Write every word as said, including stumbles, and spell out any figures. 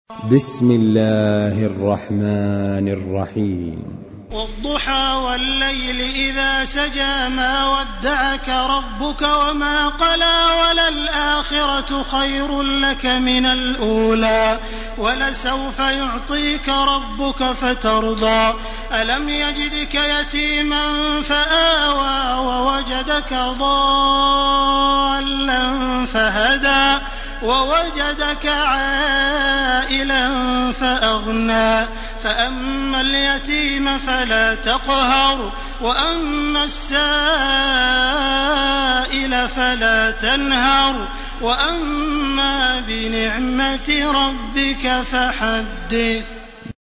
بسم الله الرحمن الرحيم. والضحى والليل إذا سجى ما ودعك ربك وما قلى وللآخرة خير لك من الأولى ولسوف يعطيك ربك فترضى ألم يجدك يتيما فآوى ووجدك ضالا فهدى ووجدك عائلا فأغنى فأما اليتيم فلا تقهر وأما السائل فلا تنهر وأما بنعمة ربك فحدث.